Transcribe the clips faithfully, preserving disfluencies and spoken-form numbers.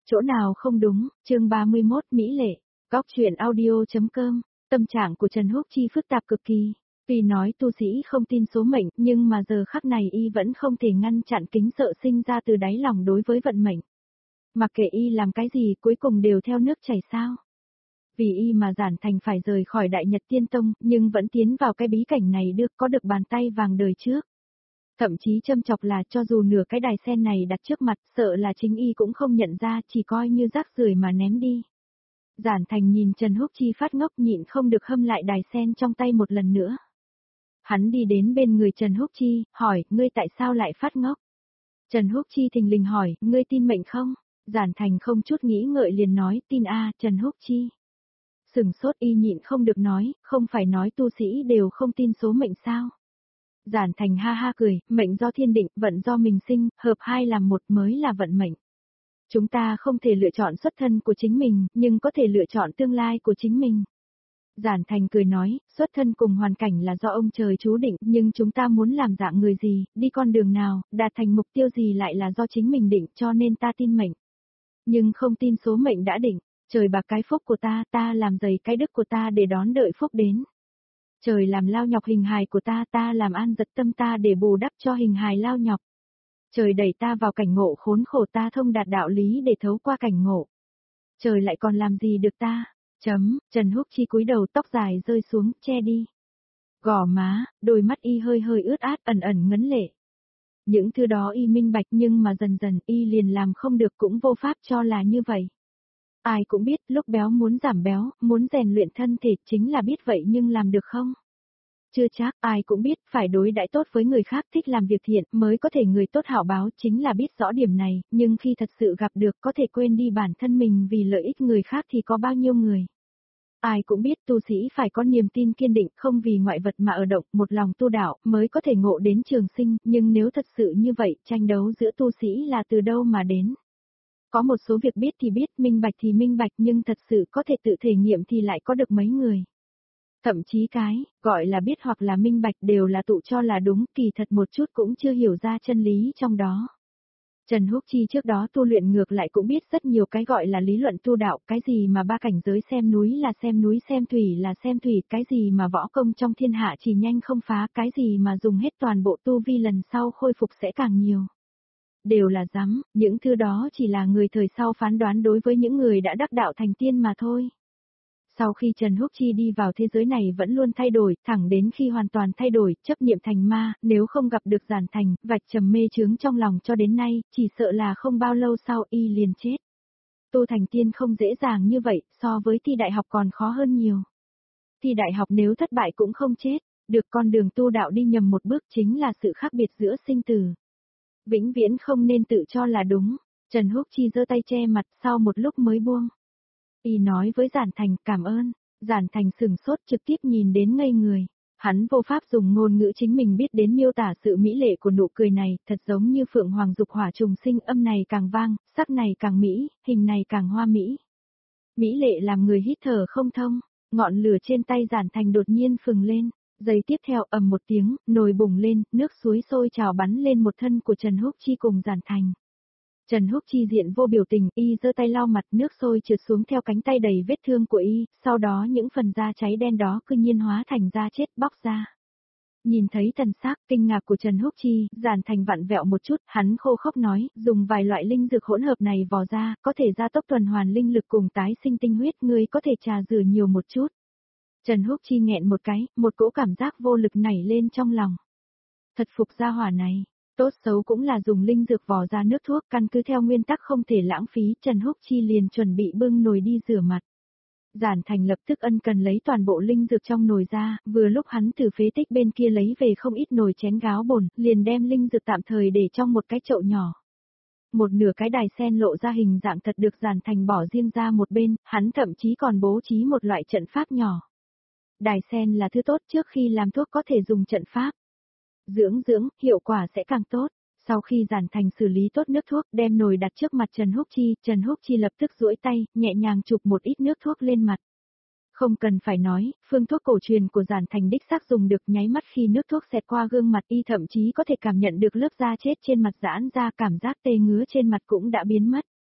Chỗ nào không đúng, chương ba mươi mốt Mỹ Lệ, góc truyện audio.com, tâm trạng của Trần Húc Chi phức tạp cực kỳ. Tuy nói tu sĩ không tin số mệnh, nhưng mà giờ khắc này y vẫn không thể ngăn chặn kính sợ sinh ra từ đáy lòng đối với vận mệnh. Mặc kệ y làm cái gì cuối cùng đều theo nước chảy sao. Vì y mà Giản Thành phải rời khỏi Đại Nhật Tiên Tông, nhưng vẫn tiến vào cái bí cảnh này được có được bàn tay vàng đời trước. Thậm chí châm chọc là cho dù nửa cái đài sen này đặt trước mặt, sợ là chính y cũng không nhận ra, chỉ coi như rác rưởi mà ném đi. Giản Thành nhìn Trần Húc Chi phát ngốc nhịn không được hâm lại đài sen trong tay một lần nữa. Hắn đi đến bên người Trần Húc Chi, hỏi, ngươi tại sao lại phát ngốc? Trần Húc Chi thình lình hỏi, ngươi tin mệnh không? Giản Thành không chút nghĩ ngợi liền nói, tin a, Trần Húc Chi. Sừng sốt y nhịn không được nói, không phải nói tu sĩ đều không tin số mệnh sao? Giản Thành ha ha cười, mệnh do thiên định, vận do mình sinh, hợp hai làm một mới là vận mệnh. Chúng ta không thể lựa chọn xuất thân của chính mình, nhưng có thể lựa chọn tương lai của chính mình. Giản Thành cười nói, xuất thân cùng hoàn cảnh là do ông trời chú định, nhưng chúng ta muốn làm dạng người gì, đi con đường nào, đạt thành mục tiêu gì lại là do chính mình định, cho nên ta tin mệnh. Nhưng không tin số mệnh đã định, trời bạc cái phúc của ta, ta làm dày cái đức của ta để đón đợi phúc đến. Trời làm lao nhọc hình hài của ta, ta làm an giật tâm ta để bù đắp cho hình hài lao nhọc. Trời đẩy ta vào cảnh ngộ khốn khổ, ta thông đạt đạo lý để thấu qua cảnh ngộ. Trời lại còn làm gì được ta? Chấm, Trần Húc Chi cúi đầu, tóc dài rơi xuống, che đi. Gò má, đôi mắt y hơi hơi ướt át, ẩn ẩn ngấn lệ. Những thứ đó y minh bạch, nhưng mà dần dần y liền làm không được, cũng vô pháp cho là như vậy. Ai cũng biết lúc béo muốn giảm béo, muốn rèn luyện thân thể chính là biết vậy, nhưng làm được không? Chưa chắc. Ai cũng biết phải đối đãi tốt với người khác, thích làm việc thiện mới có thể người tốt hảo báo, chính là biết rõ điểm này, nhưng khi thật sự gặp được có thể quên đi bản thân mình vì lợi ích người khác thì có bao nhiêu người. Ai cũng biết tu sĩ phải có niềm tin kiên định, không vì ngoại vật mà ở động, một lòng tu đạo mới có thể ngộ đến trường sinh, nhưng nếu thật sự như vậy, tranh đấu giữa tu sĩ là từ đâu mà đến? Có một số việc biết thì biết, minh bạch thì minh bạch, nhưng thật sự có thể tự thể nghiệm thì lại có được mấy người. Thậm chí cái, gọi là biết hoặc là minh bạch đều là tự cho là đúng, kỳ thật một chút cũng chưa hiểu ra chân lý trong đó. Trần Húc Chi trước đó tu luyện ngược lại cũng biết rất nhiều cái gọi là lý luận tu đạo, cái gì mà ba cảnh giới xem núi là xem núi, xem thủy là xem thủy, cái gì mà võ công trong thiên hạ chỉ nhanh không phá, cái gì mà dùng hết toàn bộ tu vi lần sau khôi phục sẽ càng nhiều. Đều là dám, những thứ đó chỉ là người thời sau phán đoán đối với những người đã đắc đạo thành tiên mà thôi. Sau khi Trần Húc Chi đi vào thế giới này vẫn luôn thay đổi, thẳng đến khi hoàn toàn thay đổi, chấp niệm thành ma, nếu không gặp được Giản Thành, vạch trầm mê chướng trong lòng cho đến nay, chỉ sợ là không bao lâu sau y liền chết. Tu thành tiên không dễ dàng như vậy, so với thi đại học còn khó hơn nhiều. Thi đại học nếu thất bại cũng không chết, được con đường tu đạo đi nhầm một bước chính là sự khác biệt giữa sinh tử. Vĩnh viễn không nên tự cho là đúng. Trần Húc Chi giơ tay che mặt, sau một lúc mới buông. Y nói với Giản Thành, cảm ơn. Giản Thành sừng sốt, trực tiếp nhìn đến ngây người. Hắn vô pháp dùng ngôn ngữ chính mình biết đến miêu tả sự mỹ lệ của nụ cười này, thật giống như phượng hoàng dục hỏa trùng sinh, âm này càng vang, sắc này càng mỹ, hình này càng hoa mỹ. Mỹ lệ làm người hít thở không thông, ngọn lửa trên tay Giản Thành đột nhiên phừng lên. Giây tiếp theo ầm một tiếng, nồi bùng lên, nước suối sôi trào bắn lên một thân của Trần Húc Chi cùng Giản Thành. Trần Húc Chi diện vô biểu tình, y giơ tay lau mặt, nước sôi trượt xuống theo cánh tay đầy vết thương của y, sau đó những phần da cháy đen đó cư nhiên hóa thành da chết bóc ra. Nhìn thấy thần sắc kinh ngạc của Trần Húc Chi, Giản Thành vặn vẹo một chút, hắn khô khốc nói, dùng vài loại linh dược hỗn hợp này vò ra, có thể gia tốc tuần hoàn linh lực cùng tái sinh tinh huyết, ngươi có thể trà rửa nhiều một chút. Trần Húc Chi nghẹn một cái, một cỗ cảm giác vô lực nảy lên trong lòng. Thật phục gia hỏa này, tốt xấu cũng là dùng linh dược vò ra nước thuốc, căn cứ theo nguyên tắc không thể lãng phí, Trần Húc Chi liền chuẩn bị bưng nồi đi rửa mặt. Giản Thành lập tức ân cần lấy toàn bộ linh dược trong nồi ra, vừa lúc hắn từ phế tích bên kia lấy về không ít nồi chén gáo bồn, liền đem linh dược tạm thời để trong một cái chậu nhỏ. Một nửa cái đài sen lộ ra hình dạng thật được Giản Thành bỏ riêng ra một bên, hắn thậm chí còn bố trí một loại trận pháp nhỏ. Đài sen là thứ tốt, trước khi làm thuốc có thể dùng trận pháp. Dưỡng dưỡng, hiệu quả sẽ càng tốt. Sau khi Giản Thành xử lý tốt nước thuốc, đem nồi đặt trước mặt Trần Húc Chi, Trần Húc Chi lập tức duỗi tay, nhẹ nhàng chụp một ít nước thuốc lên mặt. Không cần phải nói, phương thuốc cổ truyền của Giản Thành đích xác dùng được, nháy mắt khi nước thuốc xẹt qua gương mặt y thậm chí có thể cảm nhận được lớp da chết trên mặt giãn ra, cảm giác tê ngứa trên mặt cũng đã biến mất.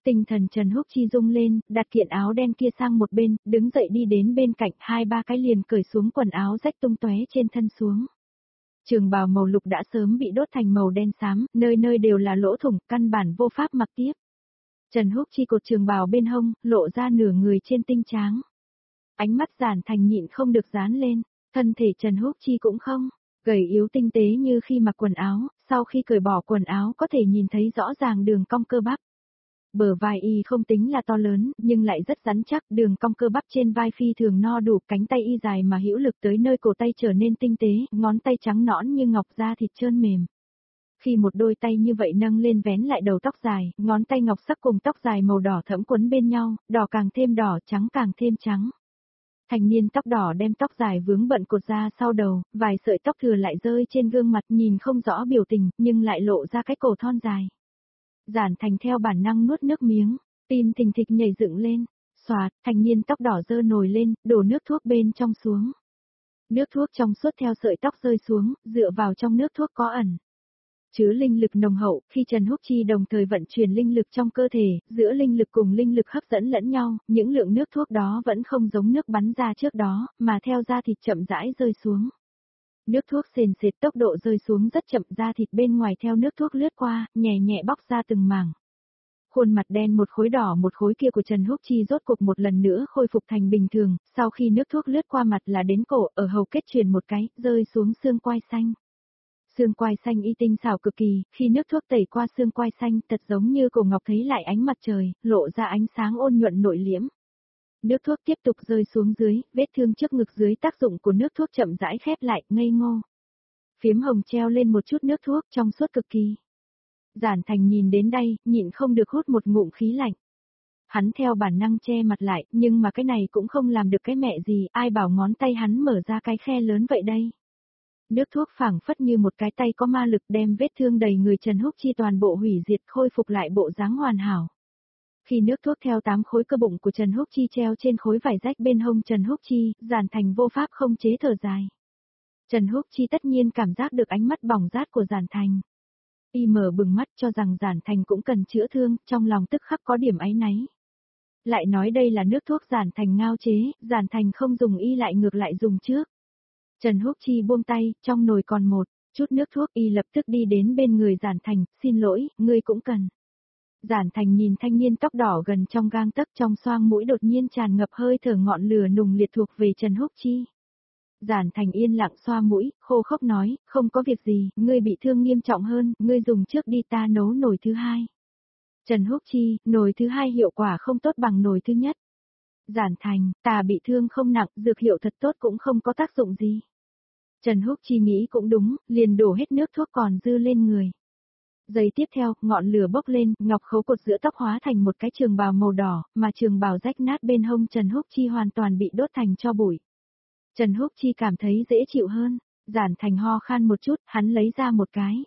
Tinh thần Trần Húc Chi rung lên, đặt kiện áo đen kia sang một bên, đứng dậy đi đến bên cạnh, hai ba cái liền cởi xuống quần áo rách tung tóe trên thân xuống. Trường bào màu lục đã sớm bị đốt thành màu đen xám, nơi nơi đều là lỗ thủng, căn bản vô pháp mặc tiếp. Trần Húc Chi cột trường bào bên hông, lộ ra nửa người trên tinh tráng. Ánh mắt Giản Thành nhịn không được dán lên, thân thể Trần Húc Chi cũng không, gầy yếu tinh tế như khi mặc quần áo, sau khi cởi bỏ quần áo có thể nhìn thấy rõ ràng đường cong cơ bắp. Bờ vai y không tính là to lớn, nhưng lại rất rắn chắc, đường cong cơ bắp trên vai phi thường no đủ, cánh tay y dài mà hữu lực tới nơi cổ tay trở nên tinh tế, ngón tay trắng nõn như ngọc da thịt trơn mềm. Khi một đôi tay như vậy nâng lên vén lại đầu tóc dài, ngón tay ngọc sắc cùng tóc dài màu đỏ thẫm quấn bên nhau, đỏ càng thêm đỏ, trắng càng thêm trắng. Thành niên tóc đỏ đem tóc dài vướng bận cột ra sau đầu, vài sợi tóc thừa lại rơi trên gương mặt nhìn không rõ biểu tình, nhưng lại lộ ra cái cổ thon dài. Giản Thành theo bản năng nuốt nước miếng, tim thình thịch nhảy dựng lên, xoạt, thành niên tóc đỏ dơ nổi lên, đổ nước thuốc bên trong xuống. Nước thuốc trong suốt theo sợi tóc rơi xuống, dựa vào trong nước thuốc có ẩn chứa linh lực nồng hậu, khi Trần Húc Chi đồng thời vận chuyển linh lực trong cơ thể, giữa linh lực cùng linh lực hấp dẫn lẫn nhau, những lượng nước thuốc đó vẫn không giống nước bắn ra trước đó, mà theo da thịt chậm rãi rơi xuống. Nước thuốc sền sệt tốc độ rơi xuống rất chậm, da thịt bên ngoài theo nước thuốc lướt qua, nhẹ nhẹ bóc ra từng mảng. Khuôn mặt đen một khối đỏ một khối kia của Trần Húc Chi rốt cuộc một lần nữa khôi phục thành bình thường, sau khi nước thuốc lướt qua mặt là đến cổ, ở hầu kết truyền một cái, rơi xuống xương quai xanh. Xương quai xanh y tinh xảo cực kỳ, khi nước thuốc tẩy qua xương quai xanh thật giống như cổ ngọc thấy lại ánh mặt trời, lộ ra ánh sáng ôn nhuận nội liễm. Nước thuốc tiếp tục rơi xuống dưới, vết thương trước ngực dưới tác dụng của nước thuốc chậm rãi khép lại, ngây ngô. Phiếm hồng treo lên một chút nước thuốc trong suốt cực kỳ. Giản Thành nhìn đến đây, nhịn không được hút một ngụm khí lạnh. Hắn theo bản năng che mặt lại, nhưng mà cái này cũng không làm được cái mẹ gì, ai bảo ngón tay hắn mở ra cái khe lớn vậy đây. Nước thuốc phảng phất như một cái tay có ma lực đem vết thương đầy người Trần Húc Chi toàn bộ hủy diệt, khôi phục lại bộ dáng hoàn hảo. Khi nước thuốc theo tám khối cơ bụng của Trần Húc Chi treo trên khối vải rách bên hông Trần Húc Chi, Giản Thành vô pháp không chế thở dài. Trần Húc Chi tất nhiên cảm giác được ánh mắt bỏng rát của Giản Thành. Y mở bừng mắt cho rằng Giản Thành cũng cần chữa thương, trong lòng tức khắc có điểm áy náy. Lại nói đây là nước thuốc Giản Thành ngao chế, Giản Thành không dùng y lại ngược lại dùng trước. Trần Húc Chi buông tay, trong nồi còn một chút nước thuốc, y lập tức đi đến bên người Giản Thành, xin lỗi, ngươi cũng cần. Giản Thành nhìn thanh niên tóc đỏ gần trong gang tấc, trong xoang mũi đột nhiên tràn ngập hơi thở ngọn lửa nùng liệt thuộc về Trần Húc Chi. Giản Thành yên lặng xoa mũi, khô khốc nói, không có việc gì, ngươi bị thương nghiêm trọng hơn, ngươi dùng trước đi, ta nấu nồi thứ hai. Trần Húc Chi, nồi thứ hai hiệu quả không tốt bằng nồi thứ nhất. Giản Thành, ta bị thương không nặng, dược hiệu thật tốt cũng không có tác dụng gì. Trần Húc Chi nghĩ cũng đúng, liền đổ hết nước thuốc còn dư lên người. Giây tiếp theo, ngọn lửa bốc lên, ngọc khấu cột giữa tóc hóa thành một cái trường bào màu đỏ, mà trường bào rách nát bên hông Trần Húc Chi hoàn toàn bị đốt thành tro bụi. Trần Húc Chi cảm thấy dễ chịu hơn, Giản Thành ho khan một chút, hắn lấy ra một cái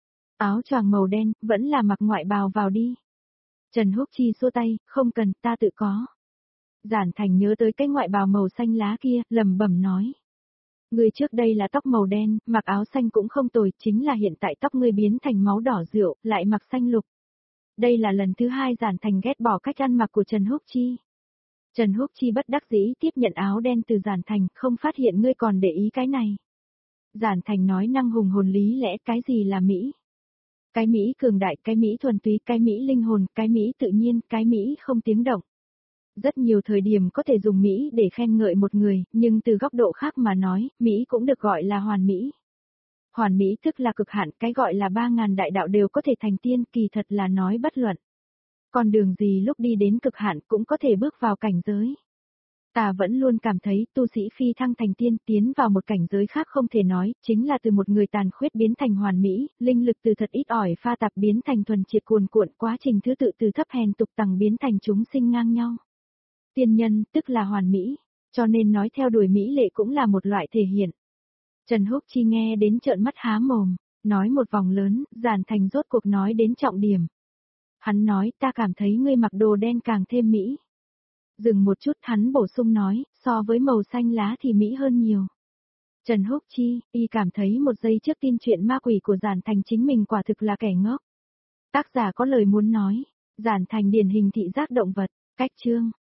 áo choàng màu đen, vẫn là mặc ngoại bào vào đi. Trần Húc Chi xua tay, không cần, ta tự có. Giản Thành nhớ tới cái ngoại bào màu xanh lá kia, lẩm bẩm nói. Ngươi trước đây là tóc màu đen, mặc áo xanh cũng không tồi, chính là hiện tại tóc ngươi biến thành máu đỏ rượu, lại mặc xanh lục. Đây là lần thứ hai Giản Thành ghét bỏ cách ăn mặc của Trần Húc Chi. Trần Húc Chi bất đắc dĩ tiếp nhận áo đen từ Giản Thành, không phát hiện ngươi còn để ý cái này. Giản Thành nói năng hùng hồn lý lẽ, cái gì là Mỹ? Cái Mỹ cường đại, cái Mỹ thuần túy, cái Mỹ linh hồn, cái Mỹ tự nhiên, cái Mỹ không tiếng động. Rất nhiều thời điểm có thể dùng Mỹ để khen ngợi một người, nhưng từ góc độ khác mà nói, Mỹ cũng được gọi là hoàn Mỹ. Hoàn Mỹ tức là cực hạn, cái gọi là ba ngàn đại đạo đều có thể thành tiên, kỳ thật là nói bất luận. Còn đường gì lúc đi đến cực hạn cũng có thể bước vào cảnh giới. Ta vẫn luôn cảm thấy tu sĩ phi thăng thành tiên tiến vào một cảnh giới khác không thể nói, chính là từ một người tàn khuyết biến thành hoàn mỹ, linh lực từ thật ít ỏi pha tạp biến thành thuần triệt cuồn cuộn, quá trình thứ tự từ thấp hèn tục tầng biến thành chúng sinh ngang nhau. Tiên nhân, tức là hoàn mỹ, cho nên nói theo đuổi mỹ lệ cũng là một loại thể hiện. Trần Húc Chi nghe đến trợn mắt há mồm, nói một vòng lớn, Giản Thành rốt cuộc nói đến trọng điểm. Hắn nói, ta cảm thấy ngươi mặc đồ đen càng thêm mỹ. Dừng một chút hắn bổ sung nói, so với màu xanh lá thì mỹ hơn nhiều. Trần Húc Chi, y cảm thấy một giây trước tin chuyện ma quỷ của Giản Thành chính mình quả thực là kẻ ngốc. Tác giả có lời muốn nói. Giản thành điển hình thị giác động vật, cách chương.